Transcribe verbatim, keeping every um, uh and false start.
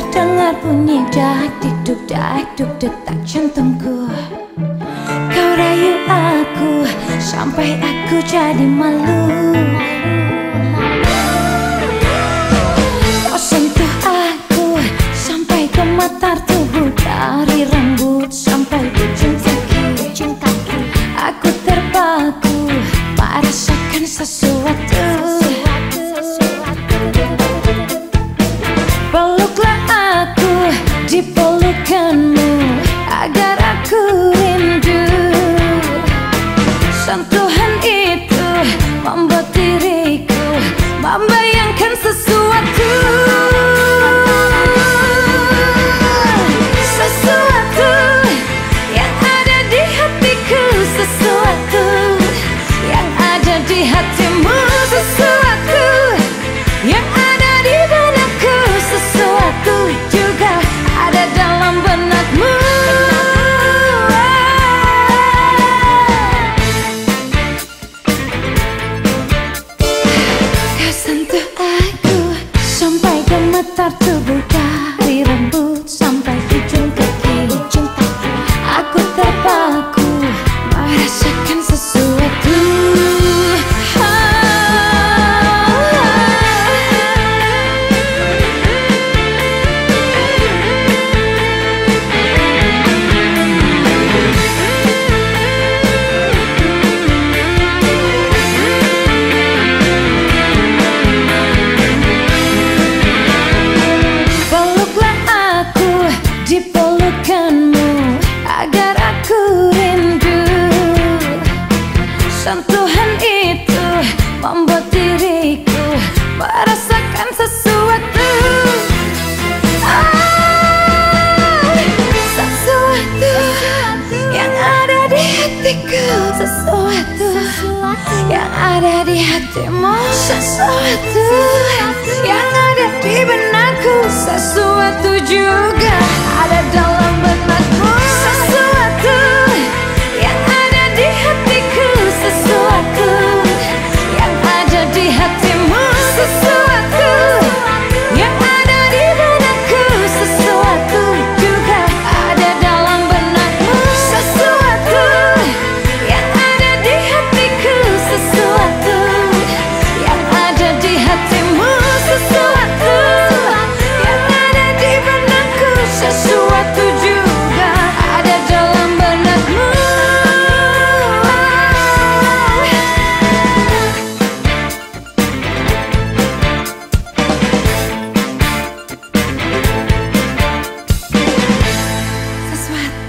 terdengar bunyi dak dikduk dak duk detak jantungku. Kau rayu aku sampai aku jadi malu. Kau sentuh aku sampai gemetar tubuh, dari rambut sampai ujung kaki. Aku terpaku merasakan sesuatu. Peluklah aku di pelukanmu agar aku rindu. Sentuhan itu membuat diriku membayangkan sesuatu. Sesuatu yang ada di hatiku, sesuatu yang ada di hatimu, sesuatu yang ada di benakku, sesuatu juga ada dalam benakmu. Kau sentuh aku sampai gemetar tubuh, dari rambut sampai ujung kaki. Aku terpaku merasakan sesuatu. Di pelukanmu agar aku rindu. Sentuhan itu membuat diriku merasakan sesuatu. Ah, sesuatu yang ada di hatiku, sesuatu yang ada di hatimu, sesuatu yang ada di benakku, sesuatu juga ada dalam benakmu. Sesuatu yang ada di hatiku, sesuatu yang ada di hatimu, sesuatu yang ada di benakku, sesuatu juga ada dalam benakmu. Sesuatu yang ada di hatiku, sesuatu yang ada di hatimu, sesuatu yang ada di benakku, sesuatu juga ada dalam benakmu. Sesuatu